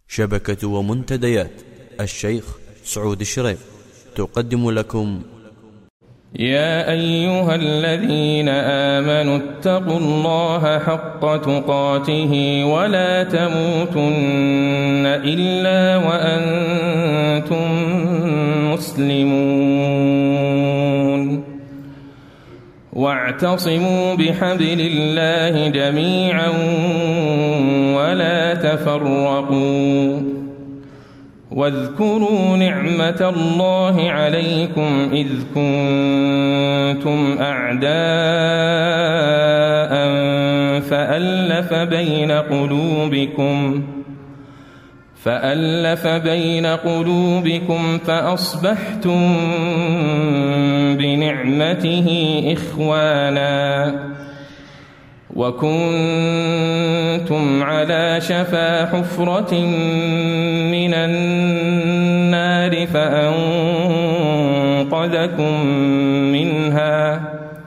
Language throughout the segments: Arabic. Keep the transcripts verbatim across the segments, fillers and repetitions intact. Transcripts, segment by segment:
شبكة ومنتديات الشيخ سعود الشريف تقدم لكم. يا أيها الذين آمنوا اتقوا الله حق تقاته ولا تموتن إلا وأنتم مسلمون واعتصموا بحبل الله جميعا ولا تفرقوا واذكروا نعمة الله عليكم إذ كنتم أعداء فألف بين قلوبكم فألف بين قلوبكم فأصبحتم بنعمته إخوانا وكنتم على شفا حفرة من النار فأنقذكم منها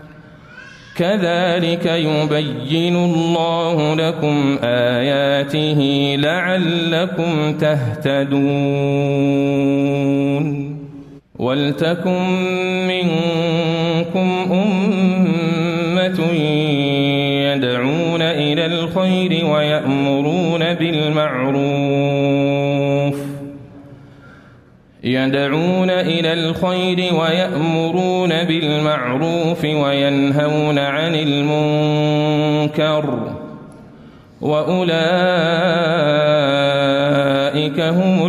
كذلك يبين الله لكم آياته لعلكم تهتدون ولتكن منكم أمة يدعون إلى الخير ويأمرون بالمعروف يدعون إلى الخير ويأمرون بالمعروف وينهون عن المنكر وأولئك هم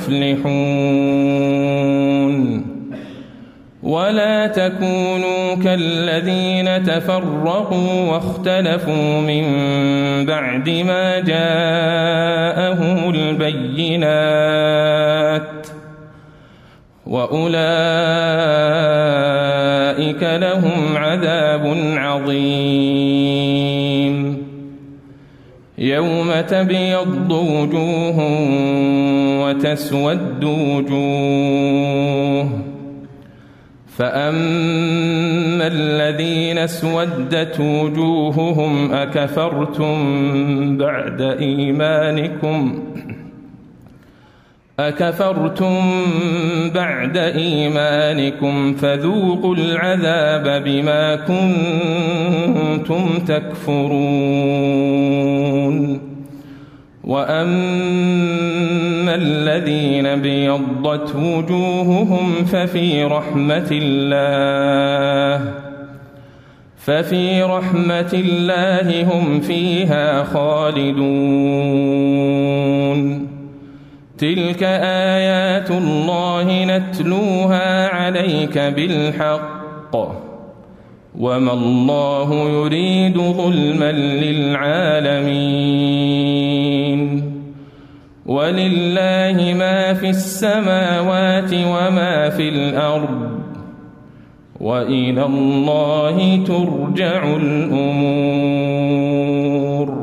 المفلحون ولا تكونوا كالذين تفرقوا واختلفوا من بعد ما جاءهم البينات وأولئك لهم عذاب عظيم يوم تبيض وجوه وتسود وجوه فأما الذين اسودت وجوههم أكفرتم بعد إيمانكم أكفرتم بعد إيمانكم فذوقوا العذاب بما كنتم تكفرون وأما الذين بيضت وجوههم ففي رحمة الله ففي رحمة الله هم فيها خالدون تلك آيات الله نتلوها عليك بالحق وما الله يريد ظلما للعالمين ولله ما في السماوات وما في الأرض وإلى الله ترجع الأمور.